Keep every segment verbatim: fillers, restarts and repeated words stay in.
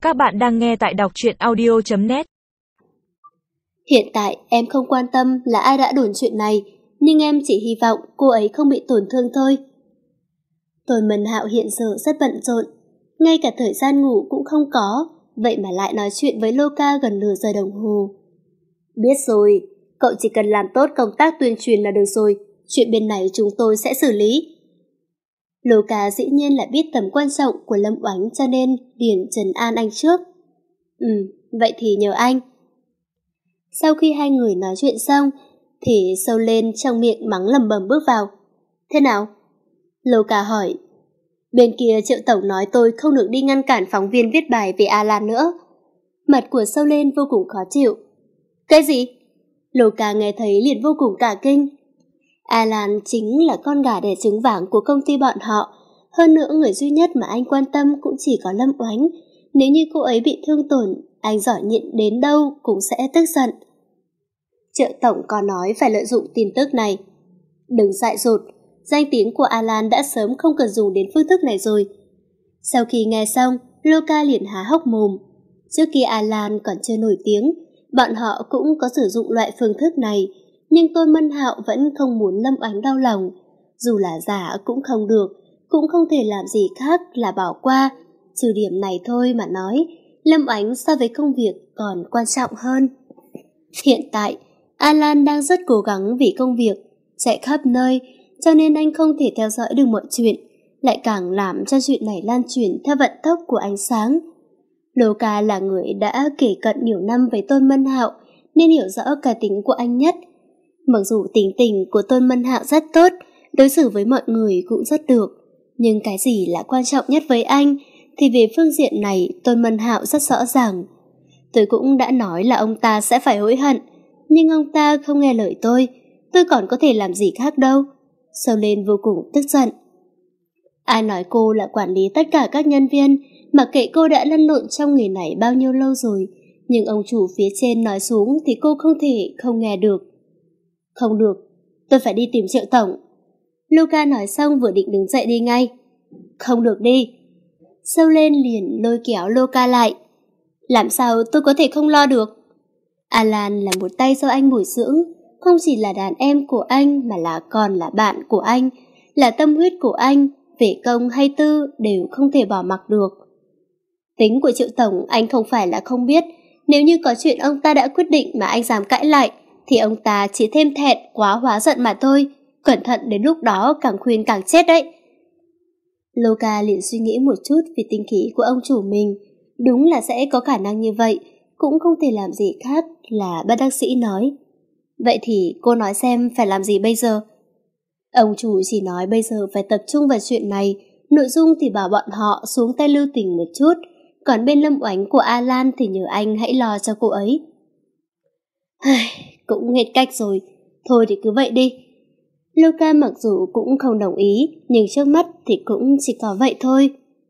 Các bạn đang nghe tại đọc truyện audio chấm net. Hiện tại em không quan tâm là ai đã đồn chuyện này, nhưng em chỉ hy vọng cô ấy không bị tổn thương thôi. Tôn Mân Hạo hiện giờ rất bận rộn, ngay cả thời gian ngủ cũng không có, vậy mà lại nói chuyện với Loka gần nửa giờ đồng hồ. Biết rồi, cậu chỉ cần làm tốt công tác tuyên truyền là được rồi, chuyện bên này chúng tôi sẽ xử lý. Loka dĩ nhiên là biết tầm quan trọng của Lâm Oánh cho nên liền trấn an anh trước. Ừ, vậy thì nhờ anh. Sau khi hai người nói chuyện xong, thì sâu lên trong miệng mắng lầm bầm bước vào. Thế nào? Loka hỏi. Bên kia Triệu Tổng nói tôi không được đi ngăn cản phóng viên viết bài về Alan nữa. Mặt của sâu lên vô cùng khó chịu. Cái gì? Loka nghe thấy liền vô cùng cả kinh. Alan chính là con gà đẻ trứng vàng của công ty bọn họ. Hơn nữa người duy nhất mà anh quan tâm cũng chỉ có Lâm Oánh. Nếu như cô ấy bị thương tổn, anh giỏi nhịn đến đâu cũng sẽ tức giận. Triệu Tổng có nói phải lợi dụng tin tức này. Đừng dại dột, danh tiếng của Alan đã sớm không cần dùng đến phương thức này rồi. Sau khi nghe xong, Loka liền há hốc mồm. Trước khi Alan còn chưa nổi tiếng, bọn họ cũng có sử dụng loại phương thức này, nhưng Tôn Mân Hạo vẫn không muốn Lâm Oánh đau lòng. Dù là giả cũng không được, cũng không thể làm gì khác là bỏ qua. Trừ điểm này thôi mà nói, Lâm Oánh so với công việc còn quan trọng hơn. Hiện tại, Alan đang rất cố gắng vì công việc, chạy khắp nơi, cho nên anh không thể theo dõi được mọi chuyện, lại càng làm cho chuyện này lan truyền theo vận tốc của ánh sáng. Loka là người đã kể cận nhiều năm với Tôn Mân Hạo, nên hiểu rõ cả tính của anh nhất. Mặc dù tính tình của Tôn Mân Hạo rất tốt, đối xử với mọi người cũng rất được, nhưng cái gì là quan trọng nhất với anh, thì về phương diện này Tôn Mân Hạo rất rõ ràng. Tôi cũng đã nói là ông ta sẽ phải hối hận, nhưng ông ta không nghe lời tôi, tôi còn có thể làm gì khác đâu. Sâu lên vô cùng tức giận. Ai nói cô là quản lý tất cả các nhân viên, mặc kệ cô đã lăn lộn trong nghề này bao nhiêu lâu rồi, nhưng ông chủ phía trên nói xuống thì cô không thể không nghe được. Không được, tôi phải đi tìm Triệu Tổng. Loka nói xong vừa định đứng dậy đi ngay. Không được đi. Sâu lên liền lôi kéo Loka lại. Làm sao tôi có thể không lo được? Alan là một tay do anh bồi dưỡng, không chỉ là đàn em của anh mà là còn là bạn của anh, là tâm huyết của anh, về công hay tư đều không thể bỏ mặc được. Tính của Triệu Tổng anh không phải là không biết, nếu như có chuyện ông ta đã quyết định mà anh dám cãi lại, thì ông ta chỉ thêm thẹn quá hóa giận mà thôi, cẩn thận đến lúc đó càng khuyên càng chết đấy. Loka liền suy nghĩ một chút về tính khí của ông chủ mình, đúng là sẽ có khả năng như vậy, cũng không thể làm gì khác là bất đắc sĩ nói. Vậy thì cô nói xem phải làm gì bây giờ? Ông chủ chỉ nói bây giờ phải tập trung vào chuyện này, nội dung thì bảo bọn họ xuống tay lưu tình một chút, còn bên Lâm Oánh của Alan thì nhờ anh hãy lo cho cô ấy. Cũng hết cách rồi, thôi thì cứ vậy đi. Loka mặc dù cũng không đồng ý, nhưng trước mắt thì cũng chỉ có vậy thôi.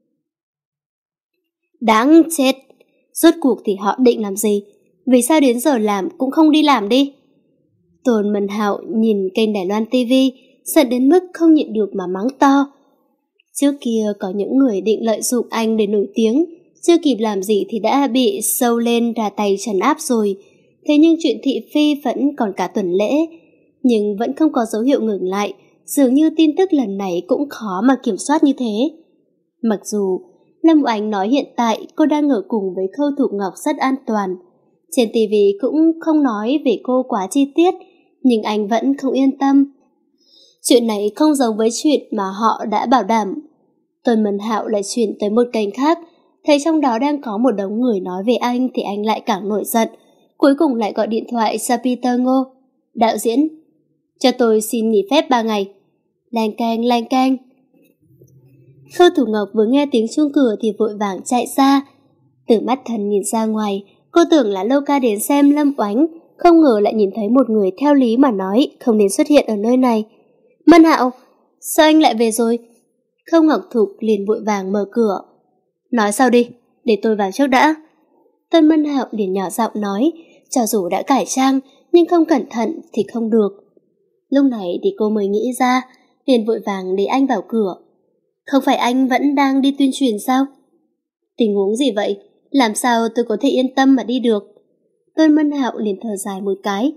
Đáng chết, rốt cuộc thì họ định làm gì? Vì sao đến giờ làm cũng không đi làm đi? Tôn Mân Hạo nhìn kênh Đài Loan ti vi, giận đến mức không nhịn được mà mắng to. Trước kia có những người định lợi dụng anh để nổi tiếng, chưa kịp làm gì thì đã bị sâu lên ra tay trấn áp rồi. Thế nhưng chuyện thị phi vẫn còn cả tuần lễ, nhưng vẫn không có dấu hiệu ngừng lại, dường như tin tức lần này cũng khó mà kiểm soát như thế. Mặc dù Lâm Oánh nói hiện tại cô đang ở cùng với Khâu Thục Ngọc rất an toàn, trên ti vi cũng không nói về cô quá chi tiết, nhưng anh vẫn không yên tâm. Chuyện này không giống với chuyện mà họ đã bảo đảm. Tôn Mân Hạo lại chuyển tới một kênh khác, thấy trong đó đang có một đống người nói về anh thì anh lại càng nổi giận, cuối cùng lại gọi điện thoại cho Peter Ngô. Đạo diễn, cho tôi xin nghỉ phép ba ngày. Lanh canh lanh canh. Khâu Thủ Ngọc vừa nghe tiếng chuông cửa thì vội vàng chạy ra. Từ mắt thần nhìn ra ngoài, cô tưởng là Loka đến xem Lâm Oánh, không ngờ lại nhìn thấy một người theo lý mà nói không nên xuất hiện ở nơi này. Mân Hạo, sao anh lại về rồi? Khâu Ngọc Thục liền vội vàng mở cửa. Nói sao đi, để tôi vào trước đã. Tôn Mân Hạo liền nhỏ giọng nói, cho dù đã cải trang nhưng không cẩn thận thì không được. Lúc này thì cô mới nghĩ ra, liền vội vàng để anh vào cửa. Không phải anh vẫn đang đi tuyên truyền sao? Tình huống gì vậy? làm sao tôi có thể yên tâm mà đi được? Tôn Mân Hạo liền thở dài một cái.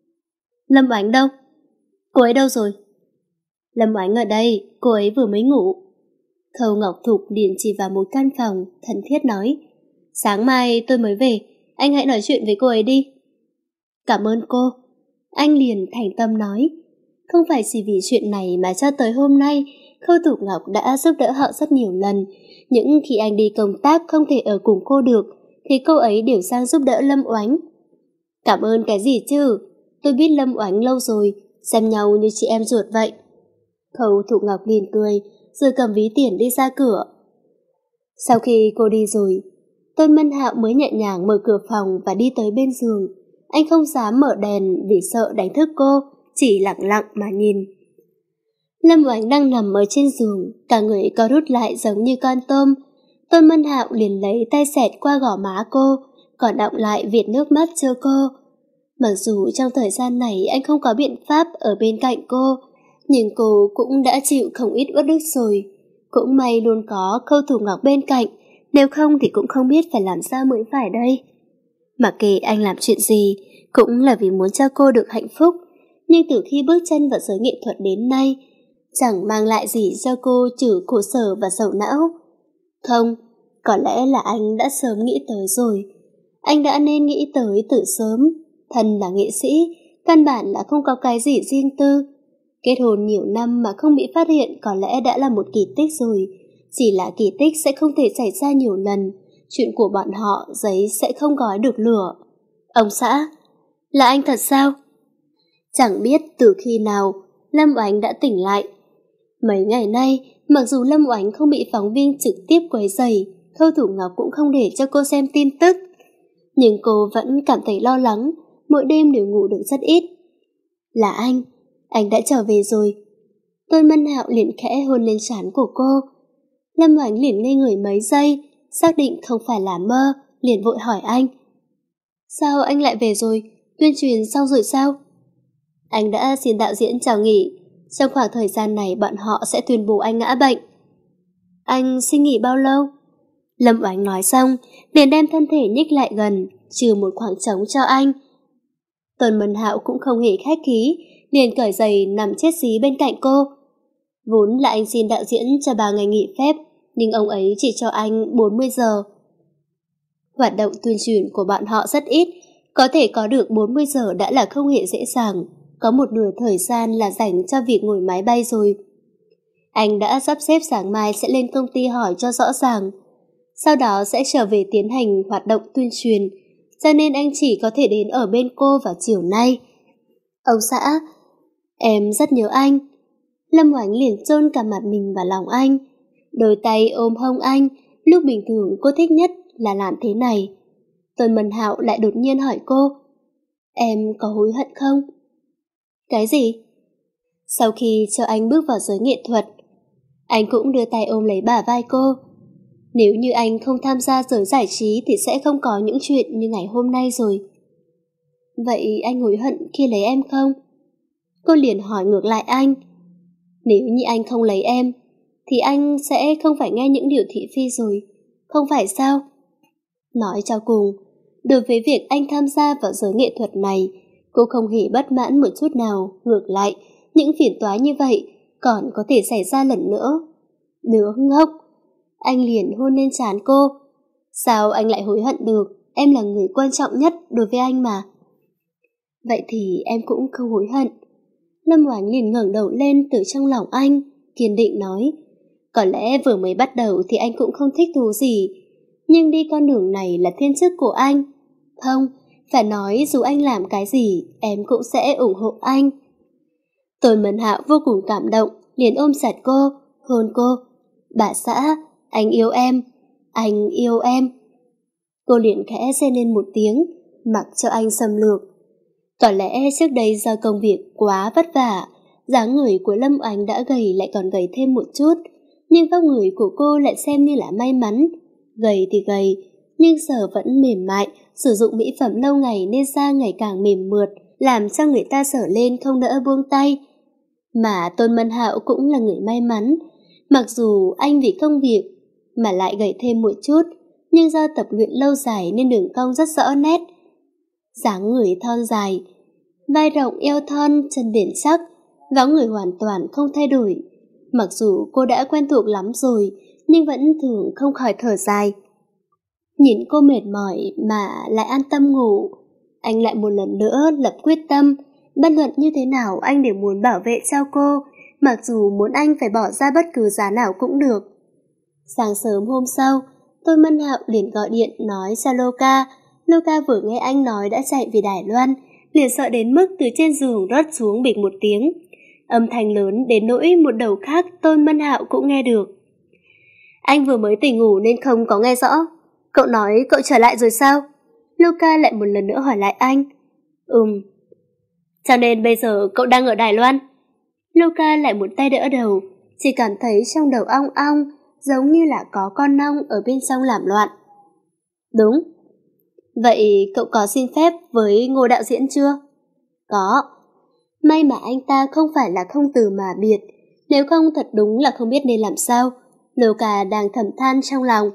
Lâm Oánh đâu? Cô ấy đâu rồi? Lâm Oánh ở đây, cô ấy vừa mới ngủ. Khâu Ngọc Thục liền chỉ vào một căn phòng, thân thiết nói. Sáng mai tôi mới về, anh hãy nói chuyện với cô ấy đi. Cảm ơn cô. Anh liền thành tâm nói. Không phải chỉ vì chuyện này mà cho tới hôm nay, Khâu Thục Ngọc đã giúp đỡ họ rất nhiều lần. Những khi anh đi công tác không thể ở cùng cô được, thì cô ấy đều sang giúp đỡ Lâm Oánh. Cảm ơn cái gì chứ? Tôi biết Lâm Oánh lâu rồi, xem nhau như chị em ruột vậy. Khâu Thục Ngọc liền cười, rồi cầm ví tiền đi ra cửa. Sau khi cô đi rồi, Tôn Mân Hạo mới nhẹ nhàng mở cửa phòng và đi tới bên giường. Anh không dám mở đèn vì sợ đánh thức cô, chỉ lặng lặng mà nhìn. Lâm Oánh đang nằm ở trên giường, cả người co rút lại giống như con tôm. Tôn Mân Hạo liền lấy tay xẹt qua gò má cô, còn đọng lại việt nước mắt cho cô. Mặc dù trong thời gian này anh không có biện pháp ở bên cạnh cô, nhưng cô cũng đã chịu không ít uất ức rồi. Cũng may luôn có Khâu Thục Ngọc bên cạnh, nếu không thì cũng không biết phải làm sao mới phải đây. Mặc kệ anh làm chuyện gì, cũng là vì muốn cho cô được hạnh phúc. Nhưng từ khi bước chân vào giới nghệ thuật đến nay, chẳng mang lại gì cho cô trừ khổ sở và sầu não. Không, có lẽ là anh đã sớm nghĩ tới rồi. Anh đã nên nghĩ tới từ sớm. Thân là nghệ sĩ, căn bản là không có cái gì riêng tư. Kết hôn nhiều năm mà không bị phát hiện có lẽ đã là một kỳ tích rồi. Chỉ là kỳ tích sẽ không thể xảy ra nhiều lần. Chuyện của bọn họ giấy sẽ không gói được lửa. Ông xã, là anh thật sao? Chẳng biết từ khi nào Lâm Oánh đã tỉnh lại. Mấy ngày nay, mặc dù Lâm Oánh không bị phóng viên trực tiếp quấy rầy, Khâu Thục Ngọc cũng không để cho cô xem tin tức. Nhưng cô vẫn cảm thấy lo lắng, mỗi đêm đều ngủ được rất ít. Là anh, anh đã trở về rồi. Tôn Mân Hạo liền khẽ hôn lên trán của cô. Lâm Oánh liền ngây người mấy giây, xác định không phải là mơ, liền vội hỏi anh. Sao anh lại về rồi? Tuyên truyền xong rồi sao? Anh đã xin đạo diễn chào nghỉ. Trong khoảng thời gian này bọn họ sẽ tuyên bố anh ngã bệnh. Anh xin nghỉ bao lâu? Lâm Oánh nói xong, liền đem thân thể nhích lại gần, trừ một khoảng trống cho anh. Tôn Mân Hạo cũng không hề khách khí, liền cởi giày nằm chết xí bên cạnh cô. Vốn là anh xin đạo diễn cho ba ngày nghỉ phép, nhưng ông ấy chỉ cho anh bốn mươi giờ. Hoạt động tuyên truyền của bọn họ rất ít, có thể có được bốn mươi giờ đã là không hề dễ dàng, có một nửa thời gian là dành cho việc ngồi máy bay rồi. Anh đã sắp xếp sáng mai sẽ lên công ty hỏi cho rõ ràng, sau đó sẽ trở về tiến hành hoạt động tuyên truyền, cho nên anh chỉ có thể đến ở bên cô vào chiều nay. Ông xã, em rất nhớ anh. Lâm Oánh liền chôn cả mặt mình vào lòng anh, đôi tay ôm hông anh. Lúc bình thường cô thích nhất là làm thế này. Tôn Mân Hạo lại đột nhiên hỏi cô, em có hối hận không? Cái gì? Sau khi cho anh bước vào giới nghệ thuật, anh cũng đưa tay ôm lấy bả vai cô. Nếu như anh không tham gia giới giải trí thì sẽ không có những chuyện như ngày hôm nay rồi. Vậy anh hối hận khi lấy em không? Cô liền hỏi ngược lại anh. Nếu như anh không lấy em, thì anh sẽ không phải nghe những điều thị phi rồi, không phải sao? Nói cho cùng, đối với việc anh tham gia vào giới nghệ thuật này, cô không hề bất mãn một chút nào. Ngược lại, những phiền toái như vậy còn có thể xảy ra lần nữa. Đứa ngốc! Anh liền hôn lên trán cô. Sao anh lại hối hận được? Em là người quan trọng nhất đối với anh mà. Vậy thì em cũng không hối hận. Lâm Oánh liền ngẩng đầu lên từ trong lòng anh, kiên định nói. Có lẽ vừa mới bắt đầu thì anh cũng không thích thú gì, nhưng đi con đường này là thiên chức của anh. Không, phải nói dù anh làm cái gì, em cũng sẽ ủng hộ anh. Tôn Mân Hạo vô cùng cảm động, liền ôm chặt cô, hôn cô. Bà xã, anh yêu em, anh yêu em. Cô liền khẽ rên lên một tiếng, mặc cho anh xâm lược. Có lẽ trước đây do công việc quá vất vả, dáng người của Lâm Oánh đã gầy lại còn gầy thêm một chút, nhưng vóc người của cô lại xem như là may mắn. Gầy thì gầy, nhưng giờ vẫn mềm mại, sử dụng mỹ phẩm lâu ngày nên da ngày càng mềm mượt, làm cho người ta sờ lên không đỡ buông tay. Mà Tôn Mân Hạo cũng là người may mắn, mặc dù anh vì công việc mà lại gầy thêm một chút, nhưng do tập luyện lâu dài nên đường cong rất rõ nét. Dáng người thon dài, vai rộng eo thon, chân biển sắc, vóc người hoàn toàn không thay đổi. Mặc dù cô đã quen thuộc lắm rồi, nhưng vẫn thường không khỏi thở dài. Nhìn cô mệt mỏi mà lại an tâm ngủ, anh lại một lần nữa lập quyết tâm, bất luận như thế nào anh đều muốn bảo vệ cho cô, mặc dù muốn anh phải bỏ ra bất cứ giá nào cũng được. Sáng sớm hôm sau, Tôn Mân Hạo liền gọi điện nói cho Luca. Luca vừa nghe anh nói đã chạy về Đài Loan, liền sợ đến mức từ trên giường rớt xuống bịch một tiếng. Âm thanh lớn đến nỗi một đầu khác Tôn Mân Hạo cũng nghe được. Anh vừa mới tỉnh ngủ nên không có nghe rõ. Cậu nói cậu trở lại rồi sao? Luca lại một lần nữa hỏi lại anh. Ừm. Cho nên bây giờ cậu đang ở Đài Loan? Luca lại một tay đỡ đầu, chỉ cảm thấy trong đầu ong ong, giống như là có con ong ở bên trong làm loạn. Đúng. Vậy cậu có xin phép với Ngô đạo diễn chưa? Có. May mà anh ta không phải là không từ mà biệt, nếu không thật đúng là không biết nên làm sao. Luca đang thầm than trong lòng.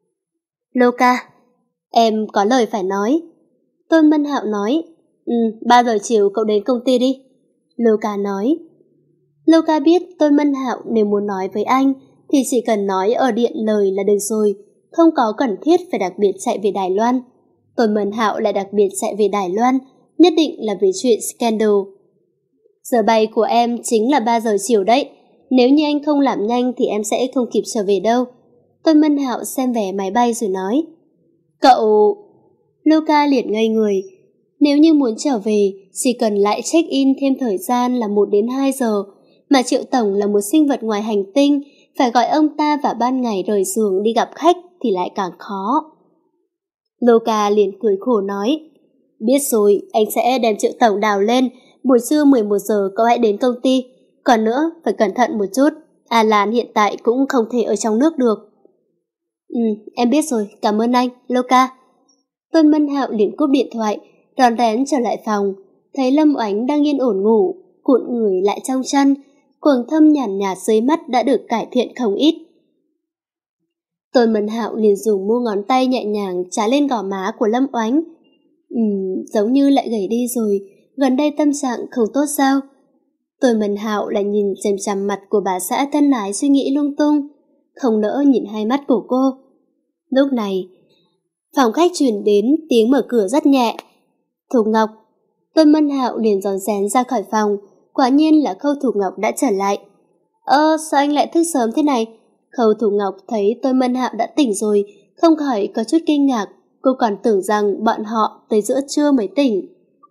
Luca, em có lời phải nói. Tôn Mân Hạo nói. Ừ, ba giờ chiều cậu đến công ty đi. Luca nói. Luca biết Tôn Mân Hạo nếu muốn nói với anh thì chỉ cần nói ở điện lời là được rồi, không có cần thiết phải đặc biệt chạy về Đài Loan. Tôn Mân Hạo lại đặc biệt chạy về Đài Loan, nhất định là vì chuyện scandal. Giờ bay của em chính là ba giờ chiều đấy, nếu như anh không làm nhanh thì em sẽ không kịp trở về đâu. Tôn Mân Hạo xem vé máy bay rồi nói. Cậu... Luca liền ngây người. Nếu như muốn trở về, chỉ cần lại check-in thêm thời gian là một đến hai giờ, mà Triệu Tổng là một sinh vật ngoài hành tinh, phải gọi ông ta vào ban ngày rời giường đi gặp khách thì lại càng khó. Luca liền cười khổ nói. Biết rồi, anh sẽ đem Triệu Tổng đào lên, buổi trưa mười một giờ cậu hãy đến công ty. Còn nữa, phải cẩn thận một chút, Alan hiện tại cũng không thể ở trong nước được. Ừ, em biết rồi, cảm ơn anh, Luca. Tôn Mân Hạo liền cúp điện thoại, rón rén trở lại phòng, thấy Lâm Oánh đang yên ổn ngủ, cuộn người lại trong chăn, quầng thâm nhàn nhạt dưới mắt đã được cải thiện không ít. Tôn Mân Hạo liền dùng mu ngón tay nhẹ nhàng trá lên gò má của Lâm Oánh. Ừm, giống như lại gầy đi rồi, gần đây tâm trạng không tốt sao? Tôn Mân Hạo lại nhìn chằm chằm mặt của bà xã thân ái suy nghĩ lung tung, không nỡ nhìn hai mắt của cô. Lúc này, phòng khách truyền đến tiếng mở cửa rất nhẹ. Thục Ngọc. Tôn Mân Hạo liền rón rén ra khỏi phòng, quả nhiên là Khâu Thục Ngọc đã trở lại. Ơ, sao anh lại thức sớm thế này? Khâu Thục Ngọc thấy Tôn Mân Hạo đã tỉnh rồi, không khỏi có chút kinh ngạc, cô còn tưởng rằng bọn họ tới giữa trưa mới tỉnh.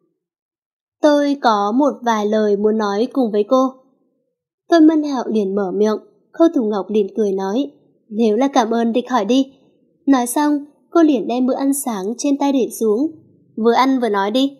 Tôi có một vài lời muốn nói cùng với cô. Tôn Mân Hạo liền mở miệng, Khâu Thục Ngọc liền cười nói, nếu là cảm ơn thì khỏi đi. Nói xong, cô liền đem bữa ăn sáng trên tay để xuống, vừa ăn vừa nói đi.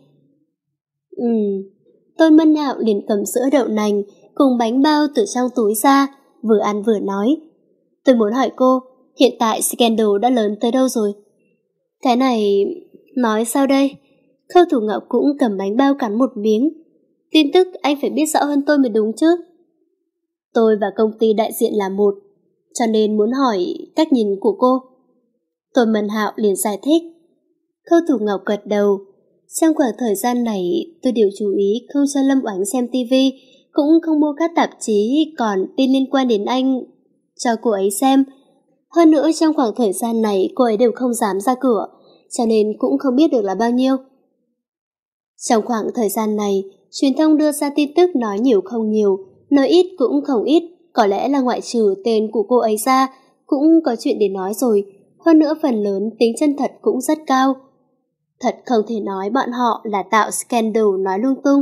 Ừm, Tôn Mân Hạo liền cầm sữa đậu nành cùng bánh bao từ trong túi ra, vừa ăn vừa nói. Tôi muốn hỏi cô, hiện tại scandal đã lớn tới đâu rồi? Cái này... nói sao đây? Khâu Thủ Ngọc cũng cầm bánh bao cắn một miếng. Tin tức anh phải biết rõ hơn tôi mới đúng chứ. Tôi và công ty đại diện là một, cho nên muốn hỏi cách nhìn của cô. Tôn Mân Hạo liền giải thích. Khâu Thủ Ngọc gật đầu. Trong khoảng thời gian này, tôi đều chú ý không cho Lâm Oánh xem tivi, cũng không mua các tạp chí còn tin liên quan đến anh cho cô ấy xem. Hơn nữa trong khoảng thời gian này cô ấy đều không dám ra cửa, cho nên cũng không biết được là bao nhiêu. Trong khoảng thời gian này, truyền thông đưa ra tin tức nói nhiều không nhiều, nói ít cũng không ít, có lẽ là ngoại trừ tên của cô ấy ra, cũng có chuyện để nói rồi. Hơn nữa phần lớn tính chân thật cũng rất cao. Thật không thể nói bọn họ là tạo scandal nói lung tung.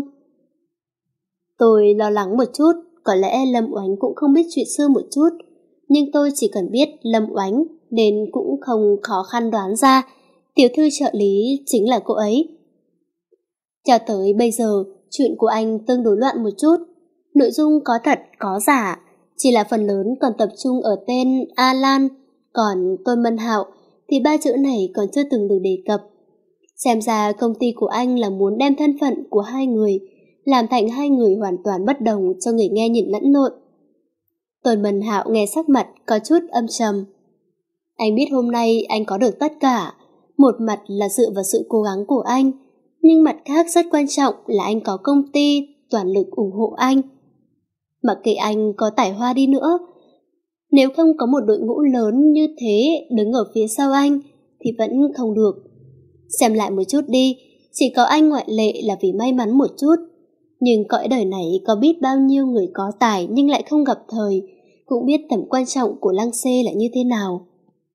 Tôi lo lắng một chút, có lẽ Lâm Oánh cũng không biết chuyện xưa một chút, nhưng tôi chỉ cần biết Lâm Oánh nên cũng không khó khăn đoán ra tiểu thư trợ lý chính là cô ấy. Cho tới bây giờ, chuyện của anh tương đối loạn một chút, nội dung có thật có giả, chỉ là phần lớn còn tập trung ở tên Alan, còn Tôn Mân Hạo thì ba chữ này còn chưa từng được đề cập. Xem ra công ty của anh là muốn đem thân phận của hai người làm thành hai người hoàn toàn bất đồng cho người nghe nhìn lẫn lộn. Tôn Mân Hạo nghe sắc mặt có chút âm trầm. Anh biết hôm nay anh có được tất cả, một mặt là dựa vào sự cố gắng của anh, nhưng mặt khác rất quan trọng là anh có công ty toàn lực ủng hộ anh. Mặc kệ anh có tài hoa đi nữa, nếu không có một đội ngũ lớn như thế đứng ở phía sau anh thì vẫn không được. Xem lại một chút đi, chỉ có anh ngoại lệ là vì may mắn một chút. Nhưng cõi đời này có biết bao nhiêu người có tài nhưng lại không gặp thời, cũng biết tầm quan trọng của Lăng Xê là như thế nào.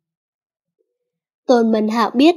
Tôn Mân Hạo biết,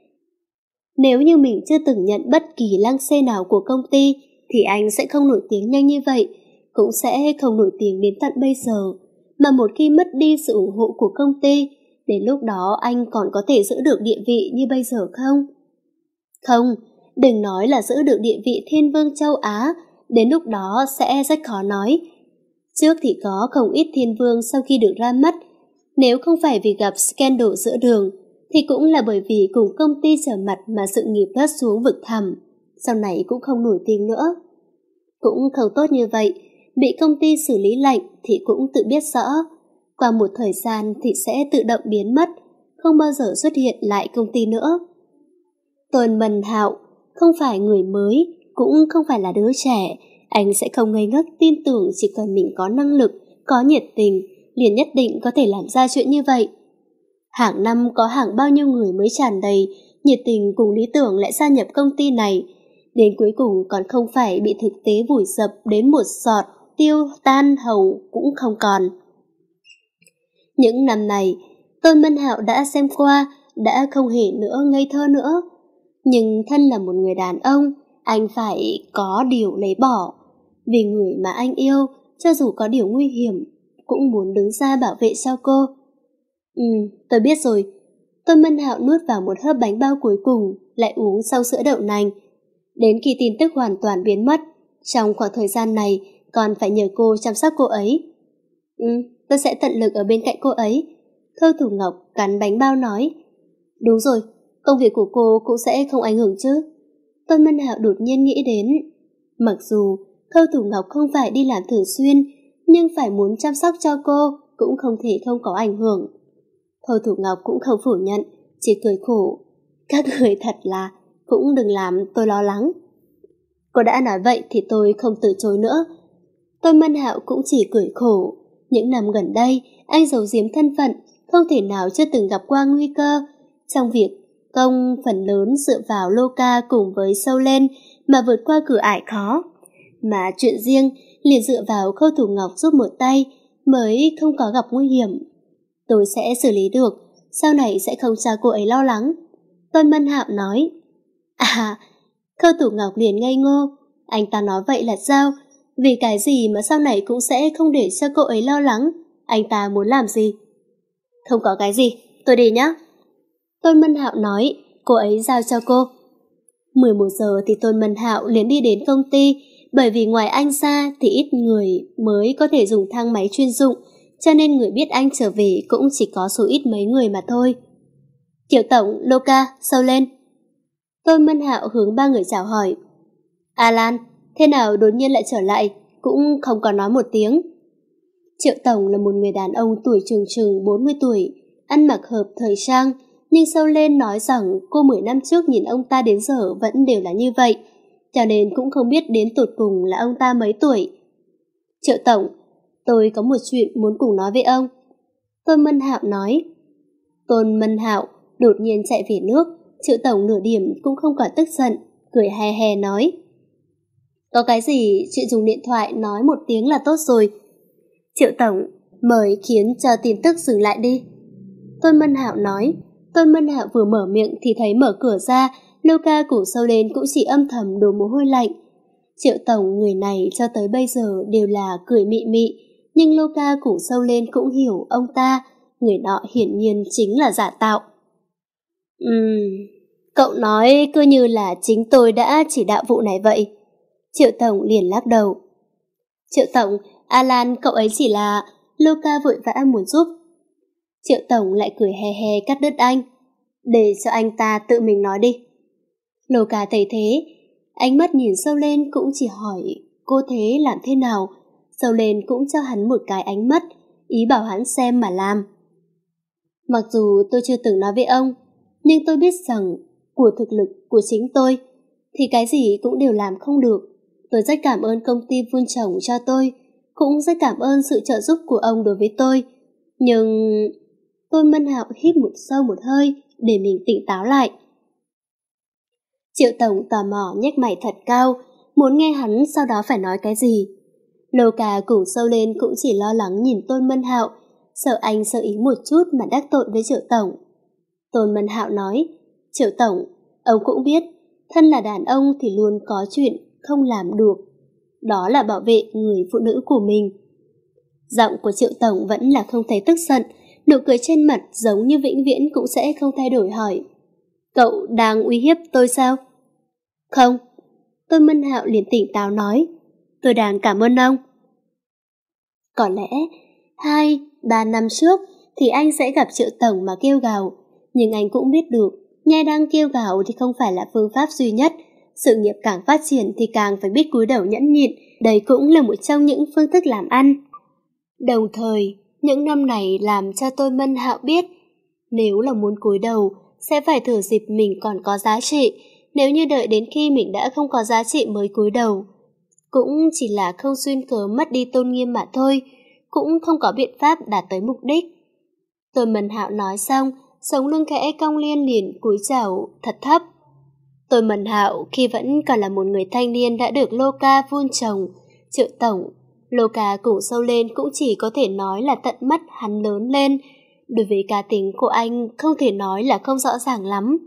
nếu như mình chưa từng nhận bất kỳ Lăng Xê nào của công ty, thì anh sẽ không nổi tiếng nhanh như vậy, cũng sẽ không nổi tiếng đến tận bây giờ. Mà một khi mất đi sự ủng hộ của công ty, đến lúc đó anh còn có thể giữ được địa vị như bây giờ không? Không, đừng nói là giữ được địa vị thiên vương châu Á, đến lúc đó sẽ rất khó nói. Trước thì có không ít thiên vương sau khi được ra mắt, nếu không phải vì gặp scandal giữa đường, thì cũng là bởi vì cùng công ty trở mặt mà sự nghiệp rớt xuống vực thẳm, sau này cũng không nổi tiếng nữa. Cũng không tốt như vậy, bị công ty xử lý lạnh thì cũng tự biết rõ, qua một thời gian thì sẽ tự động biến mất, không bao giờ xuất hiện lại công ty nữa. Tôn Mân Hạo không phải người mới, cũng không phải là đứa trẻ, anh sẽ không ngây ngốc tin tưởng chỉ cần mình có năng lực, có nhiệt tình, liền nhất định có thể làm ra chuyện như vậy. Hàng năm có hàng bao nhiêu người mới tràn đầy, nhiệt tình cùng lý tưởng lại gia nhập công ty này, đến cuối cùng còn không phải bị thực tế vùi dập đến một giọt tiêu tan hầu cũng không còn. Những năm này, Tôn Mân Hạo đã xem qua, đã không hề nữa ngây thơ nữa. Nhưng thân là một người đàn ông, anh phải có điều lấy bỏ. Vì người mà anh yêu, cho dù có điều nguy hiểm, cũng muốn đứng ra bảo vệ cho cô. Ừ, tôi biết rồi. Tôn Mân Hạo nuốt vào một hớp bánh bao cuối cùng, lại uống sau sữa đậu nành. Đến khi tin tức hoàn toàn biến mất, trong khoảng thời gian này còn phải nhờ cô chăm sóc cô ấy. Ừ, tôi sẽ tận lực ở bên cạnh cô ấy. Khâu Thủ Ngọc cắn bánh bao nói. Đúng rồi, công việc của cô cũng sẽ không ảnh hưởng chứ. Tôn Mân Hạo đột nhiên nghĩ đến. Mặc dù Khâu Thủ Ngọc không phải đi làm thường xuyên, nhưng phải muốn chăm sóc cho cô cũng không thể không có ảnh hưởng. Khâu Thủ Ngọc cũng không phủ nhận, chỉ cười khổ. Các người thật là cũng đừng làm tôi lo lắng. Cô đã nói vậy thì tôi không từ chối nữa. Tôn Mân Hạo cũng chỉ cười khổ. Những năm gần đây, anh giấu giếm thân phận, không thể nào chưa từng gặp qua nguy cơ. Trong việc công phần lớn dựa vào Loka cùng với sâu lên mà vượt qua cửa ải khó. Mà chuyện riêng liền dựa vào Khâu Thủ Ngọc giúp một tay mới không có gặp nguy hiểm. Tôi sẽ xử lý được, sau này sẽ không cho cô ấy lo lắng. Tôn Mân Hạo nói. À, Khâu Thủ Ngọc liền ngây ngô. Anh ta nói vậy là sao? Vì cái gì mà sau này cũng sẽ không để cho cô ấy lo lắng? Anh ta muốn làm gì? Không có cái gì, tôi đi nhé. Tôn Mân Hạo nói, cô ấy giao cho cô. mười một giờ thì Tôn Mân Hạo liền đi đến công ty, bởi vì ngoài anh ra thì ít người mới có thể dùng thang máy chuyên dụng, cho nên người biết anh trở về cũng chỉ có số ít mấy người mà thôi. Triệu tổng, Loka, sâu lên. Tôn Mân Hạo hướng ba người chào hỏi. Alan, thế nào đột nhiên lại trở lại, cũng không có nói một tiếng. Triệu tổng là một người đàn ông tuổi chừng chừng bốn mươi tuổi, ăn mặc hợp thời trang, nhưng sâu lên nói rằng cô mười năm trước nhìn ông ta đến giờ vẫn đều là như vậy, cho nên cũng không biết đến tột cùng là ông ta mấy tuổi. Triệu tổng, tôi có một chuyện muốn cùng nói với ông. Tôn Mân Hạo nói. Tôn Mân Hạo đột nhiên chạy về nước, Triệu tổng nửa điểm cũng không còn tức giận, cười he he nói. Có cái gì chuyện dùng điện thoại nói một tiếng là tốt rồi. Triệu tổng, mời khiến cho tin tức dừng lại đi. Tôn Mân Hạo nói. Tôn Mân Hạo vừa mở miệng thì thấy mở cửa ra, Loka cùng sâu lên cũng chỉ âm thầm đổ mồ hôi lạnh. Triệu tổng người này cho tới bây giờ đều là cười mị mị, nhưng Loka cùng sâu lên cũng hiểu ông ta, người nọ hiển nhiên chính là giả tạo. Ừm, cậu nói cứ như là chính tôi đã chỉ đạo vụ này vậy. Triệu tổng liền lắc đầu. Triệu tổng, Alan cậu ấy chỉ là... Loka vội vã muốn giúp. Triệu tổng lại cười he he cắt đứt anh. Để cho anh ta tự mình nói đi. Loka thấy thế, ánh mắt nhìn sâu lên cũng chỉ hỏi cô thế làm thế nào. Sâu lên cũng cho hắn một cái ánh mắt, ý bảo hắn xem mà làm. Mặc dù tôi chưa từng nói với ông, nhưng tôi biết rằng của thực lực của chính tôi thì cái gì cũng đều làm không được. Tôi rất cảm ơn công ty vun trồng cho tôi, cũng rất cảm ơn sự trợ giúp của ông đối với tôi. Nhưng... Tôi Mân Hạo hít một sâu một hơi để mình tỉnh táo lại. Triệu Tổng tò mò nhếch mày thật cao, muốn nghe hắn sau đó phải nói cái gì. Lô Ca cùng sâu lên cũng chỉ lo lắng nhìn Tôn Mân Hạo, sợ anh sơ ý một chút mà đắc tội với Triệu Tổng. Tôn Mân Hạo nói, Triệu Tổng, ông cũng biết, thân là đàn ông thì luôn có chuyện không làm được. Đó là bảo vệ người phụ nữ của mình. Giọng của Triệu Tổng vẫn là không thấy tức giận, nụ cười trên mặt giống như vĩnh viễn cũng sẽ không thay đổi, hỏi, cậu đang uy hiếp tôi sao? Không. Tôn Mân Hạo liền tỉnh táo nói, tôi đang cảm ơn ông. Có lẽ hai, ba năm trước thì anh sẽ gặp Triệu Tổng mà kêu gào, nhưng anh cũng biết được, nhai đang kêu gào thì không phải là phương pháp duy nhất. Sự nghiệp càng phát triển thì càng phải biết cúi đầu nhẫn nhịn, đây cũng là một trong những phương thức làm ăn. Đồng thời, những năm này làm cho Tôn Mân Hạo biết, nếu là muốn cúi đầu, sẽ phải thử dịp mình còn có giá trị. Nếu như đợi đến khi mình đã không có giá trị mới cúi đầu, cũng chỉ là không xuyên cớ mất đi tôn nghiêm mà thôi, cũng không có biện pháp đạt tới mục đích. Tôn Mân Hạo nói xong, sống lưng khẽ cong liên liền cúi chào thật thấp. Tôn Mân Hạo khi vẫn còn là một người thanh niên đã được Lô Ca vun trồng, Triệu Tổng, Lô Ca cùng sâu lên cũng chỉ có thể nói là tận mắt hắn lớn lên. Đối với cá tính của anh không thể nói là không rõ ràng lắm.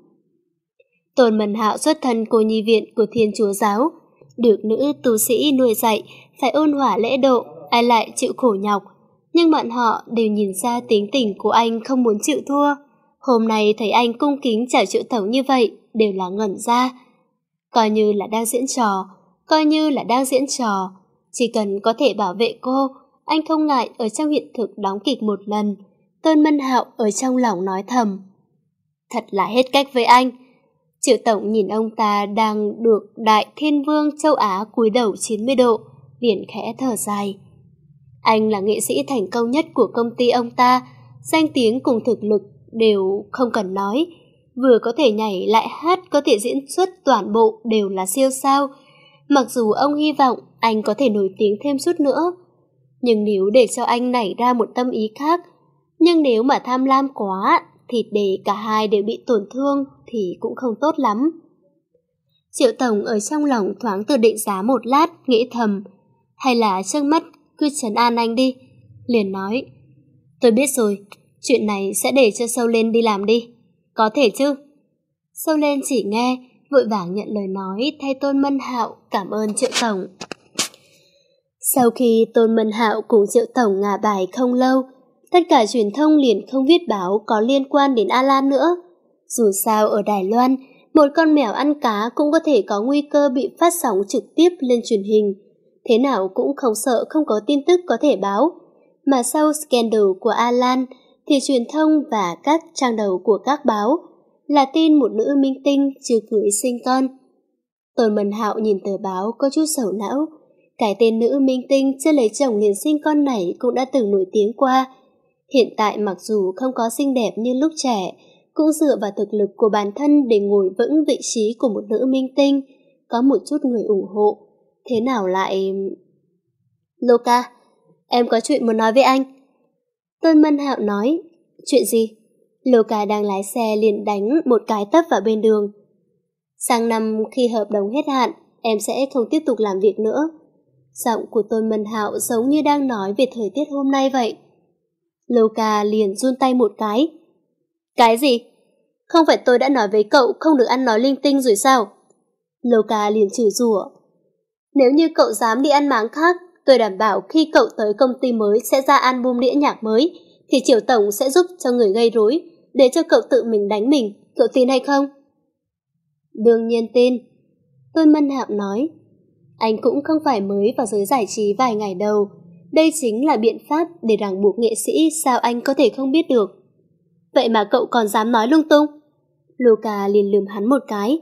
Tôn Mân Hạo xuất thân cô nhi viện của Thiên Chúa giáo, được nữ tu sĩ nuôi dạy, phải ôn hòa lễ độ, ai lại chịu khổ nhọc. Nhưng bọn họ đều nhìn ra tính tình của anh không muốn chịu thua. Hôm nay thấy anh cung kính chào Triệu Tổng như vậy, đều là ngẩn ra. Coi như là đang diễn trò, coi như là đang diễn trò. Chỉ cần có thể bảo vệ cô, anh không ngại ở trong hiện thực đóng kịch một lần. Tôn Mân Hạo ở trong lòng nói thầm, thật là hết cách với anh. Triệu Tổng nhìn ông ta đang được Đại Thiên Vương châu Á cúi đầu chín mươi độ, liền khẽ thở dài. Anh là nghệ sĩ thành công nhất của công ty ông ta, danh tiếng cùng thực lực đều không cần nói. Vừa có thể nhảy lại hát, có thể diễn xuất toàn bộ đều là siêu sao. Mặc dù ông hy vọng anh có thể nổi tiếng thêm chút nữa, nhưng nếu để cho anh nảy ra một tâm ý khác, nhưng nếu mà tham lam quá thì để cả hai đều bị tổn thương thì cũng không tốt lắm. Triệu Tổng ở trong lòng thoáng tự định giá một lát, nghĩ thầm, hay là trước mắt cứ trấn an anh đi. Liền nói, tôi biết rồi, chuyện này sẽ để cho Sâu Lên đi làm đi. Có thể chứ? Sâu Lên chỉ nghe, vội vàng nhận lời nói thay Tôn Mân Hạo cảm ơn Triệu Tổng. Sau khi Tôn Mân Hạo cùng Triệu Tổng ngả bài không lâu, tất cả truyền thông liền không viết báo có liên quan đến Alan nữa. Dù sao ở Đài Loan, một con mèo ăn cá cũng có thể có nguy cơ bị phát sóng trực tiếp lên truyền hình. Thế nào cũng không sợ không có tin tức có thể báo. Mà sau scandal của Alan thì truyền thông và các trang đầu của các báo là tin một nữ minh tinh chưa cưới sinh con. Tôn Mân Hạo nhìn tờ báo có chút sầu não. Cái tên nữ minh tinh chưa lấy chồng liền sinh con này cũng đã từng nổi tiếng qua. Hiện tại mặc dù không có xinh đẹp như lúc trẻ, cũng dựa vào thực lực của bản thân để ngồi vững vị trí của một nữ minh tinh, có một chút người ủng hộ. Thế nào lại... Lô Ca, em có chuyện muốn nói với anh. Tôn Mân Hạo nói, chuyện gì? Lô Ca đang lái xe liền đánh một cái tấp vào bên đường. Sang năm khi hợp đồng hết hạn, em sẽ không tiếp tục làm việc nữa. Giọng của Tôn Mân Hạo giống như đang nói về thời tiết hôm nay vậy. Lô Ca liền run tay một cái. Cái gì? Không phải tôi đã nói với cậu không được ăn nói linh tinh rồi sao? Lô Ca liền chửi rủa. Nếu như cậu dám đi ăn máng khác, tôi đảm bảo khi cậu tới công ty mới sẽ ra album đĩa nhạc mới, thì Triệu Tổng sẽ giúp cho người gây rối, để cho cậu tự mình đánh mình. Cậu tin hay không? Đương nhiên tin. Tôn Mân Hạo nói. Anh cũng không phải mới vào giới giải trí vài ngày đầu. Đây chính là biện pháp để ràng buộc nghệ sĩ, sao anh có thể không biết được. Vậy mà cậu còn dám nói lung tung. Lô Ca liền lườm hắn một cái.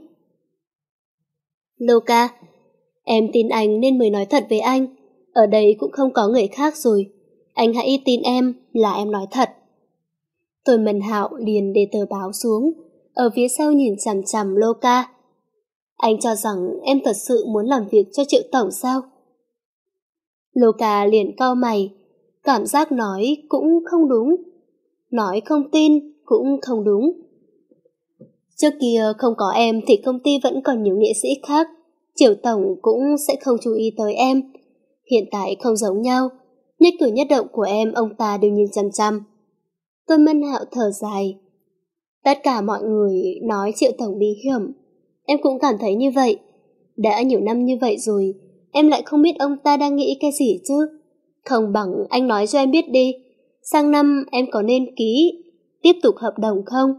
Lô Ca, em tin anh nên mới nói thật với anh. Ở đây cũng không có người khác rồi. Anh hãy tin em là em nói thật. Tôn Mân Hạo liền để tờ báo xuống, ở phía sau nhìn chằm chằm Lô Ca. Anh cho rằng em thật sự muốn làm việc cho Triệu Tổng sao? Lô Ca liền cau mày, cảm giác nói cũng không đúng, nói không tin cũng không đúng. Trước kia không có em thì công ty vẫn còn nhiều nghệ sĩ khác, Triệu Tổng cũng sẽ không chú ý tới em. Hiện tại không giống nhau, nhất cử nhất động của em ông ta đều nhìn chằm chằm. Tôn Mân Hạo thở dài. Tất cả mọi người nói Triệu Tổng bí hiểm, em cũng cảm thấy như vậy. Đã nhiều năm như vậy rồi, em lại không biết ông ta đang nghĩ cái gì chứ. Không bằng anh nói cho em biết đi, sang năm em có nên ký tiếp tục hợp đồng không?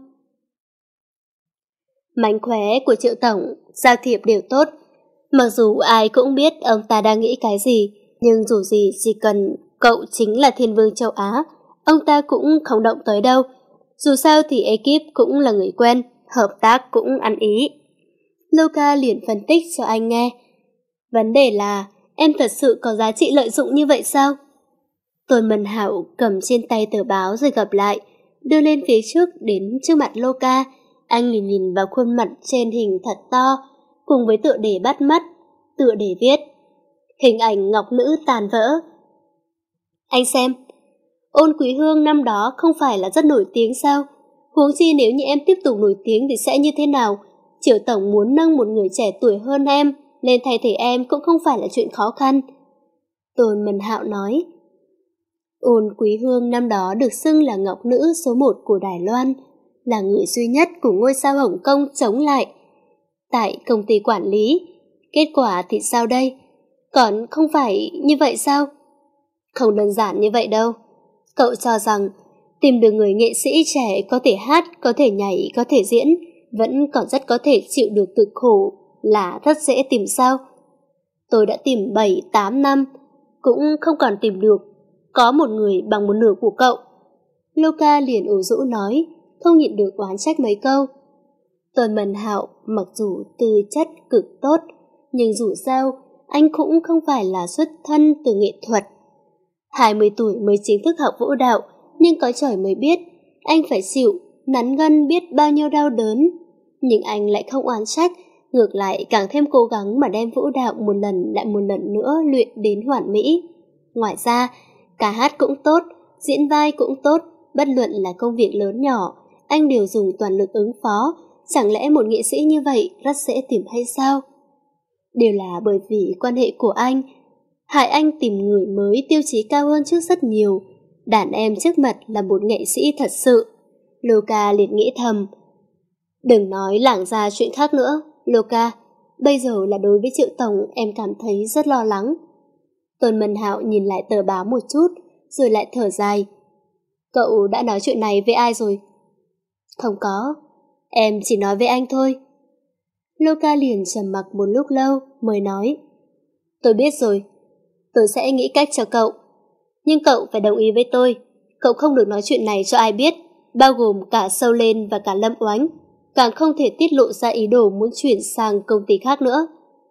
Mánh khóe của Triệu Tổng, giao thiệp đều tốt. Mặc dù ai cũng biết ông ta đang nghĩ cái gì, nhưng dù gì chỉ cần cậu chính là thiên vương châu Á, ông ta cũng không động tới đâu. Dù sao thì ekip cũng là người quen, hợp tác cũng ăn ý. Luca liền phân tích cho anh nghe. Vấn đề là, em thật sự có giá trị lợi dụng như vậy sao? Tôn Mân Hạo cầm trên tay tờ báo rồi gập lại, đưa lên phía trước đến trước mặt Luca. Anh nhìn nhìn vào khuôn mặt trên hình thật to, cùng với tựa đề bắt mắt, tựa đề viết hình ảnh ngọc nữ tàn vỡ. Anh xem, Ôn Quý Hương năm đó không phải là rất nổi tiếng sao? Huống chi nếu như em tiếp tục nổi tiếng thì sẽ như thế nào? Triệu Tổng muốn nâng một người trẻ tuổi hơn em, nên thay thế em cũng không phải là chuyện khó khăn. Tôn Mân Hạo nói. Ôn Quý Hương năm đó được xưng là ngọc nữ số một của Đài Loan, là người duy nhất của ngôi sao Hồng Kông chống lại tại công ty quản lý. Kết quả thì sao đây? Còn không phải như vậy sao? Không đơn giản như vậy đâu. Cậu cho rằng tìm được người nghệ sĩ trẻ có thể hát, có thể nhảy, có thể diễn, vẫn còn rất có thể chịu được cực khổ là rất dễ tìm sao? Tôi đã tìm bảy tám năm, cũng không còn tìm được có một người bằng một nửa của cậu. Luca liền ủ rũ nói, không nhịn được oán trách mấy câu. Tôn Mân Hạo mặc dù tư chất cực tốt, nhưng dù sao anh cũng không phải là xuất thân từ nghệ thuật. hai mươi tuổi mới chính thức học vũ đạo, nhưng có trời mới biết, anh phải chịu, nắn gân biết bao nhiêu đau đớn. Nhưng anh lại không oán trách, ngược lại càng thêm cố gắng mà đem vũ đạo một lần lại một lần nữa luyện đến hoàn mỹ. Ngoài ra, cả hát cũng tốt, diễn vai cũng tốt, bất luận là công việc lớn nhỏ, anh đều dùng toàn lực ứng phó. Chẳng lẽ một nghệ sĩ như vậy rất dễ tìm hay sao? Đều là bởi vì quan hệ của anh, hại anh tìm người mới tiêu chí cao hơn trước rất nhiều. Đàn em trước mặt là một nghệ sĩ thật sự. Luca liền nghĩ thầm. Đừng nói lảng ra chuyện khác nữa, Luca. Bây giờ là đối với Triệu Tổng em cảm thấy rất lo lắng. Tôn Mân Hạo nhìn lại tờ báo một chút, rồi lại thở dài. Cậu đã nói chuyện này với ai rồi? Không có, em chỉ nói với anh thôi. Luca liền trầm mặc một lúc lâu mới nói. Tôi biết rồi, tôi sẽ nghĩ cách cho cậu. Nhưng cậu phải đồng ý với tôi, cậu không được nói chuyện này cho ai biết, bao gồm cả Sâu Lên và cả Lâm Oánh. Càng không thể tiết lộ ra ý đồ muốn chuyển sang công ty khác nữa.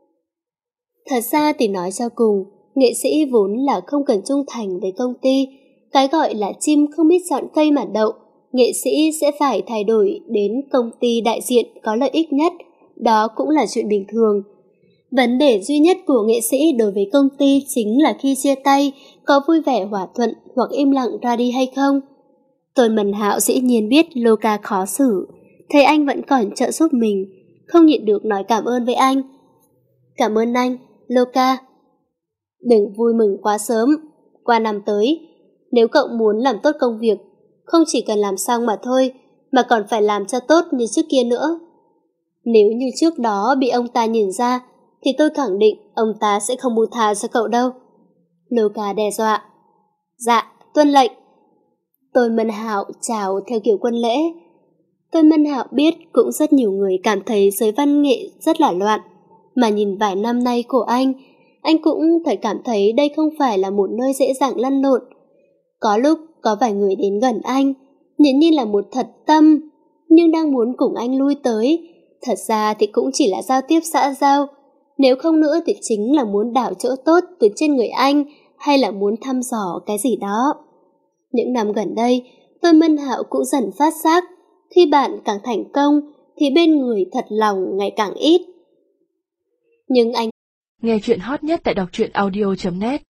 Thật ra thì nói cho cùng, nghệ sĩ vốn là không cần trung thành với công ty. Cái gọi là chim không biết chọn cây mà đậu, nghệ sĩ sẽ phải thay đổi đến công ty đại diện có lợi ích nhất, đó cũng là chuyện bình thường. Vấn đề duy nhất của nghệ sĩ đối với công ty chính là khi chia tay, có vui vẻ hòa thuận hoặc im lặng ra đi hay không. Tôn Mân Hạo dĩ nhiên biết Luca khó xử, thấy anh vẫn còn trợ giúp mình, không nhịn được nói cảm ơn với anh. Cảm ơn anh, Luca. Đừng vui mừng quá sớm, qua năm tới, nếu cậu muốn làm tốt công việc, không chỉ cần làm xong mà thôi, mà còn phải làm cho tốt như trước kia nữa. Nếu như trước đó bị ông ta nhìn ra, thì tôi khẳng định ông ta sẽ không buông tha cho cậu đâu. Luca đe dọa. Dạ, tuân lệnh. Tôn Mân Hạo chào theo kiểu quân lễ. Tôn Mân Hạo biết cũng rất nhiều người cảm thấy giới văn nghệ rất là loạn, mà nhìn vài năm nay của anh, anh cũng phải cảm thấy đây không phải là một nơi dễ dàng lăn lộn. Có lúc có vài người đến gần anh, nhìn như là một thật tâm, nhưng đang muốn cùng anh lui tới. Thật ra thì cũng chỉ là giao tiếp xã giao, nếu không nữa thì chính là muốn đảo chỗ tốt từ trên người anh, hay là muốn thăm dò cái gì đó. Những năm gần đây, Tôi Minh Hạo cũng dần phát giác, khi bạn càng thành công thì bên người thật lòng ngày càng ít. Nhưng anh nghe chuyện hot nhất tại đọc truyện audio chấm net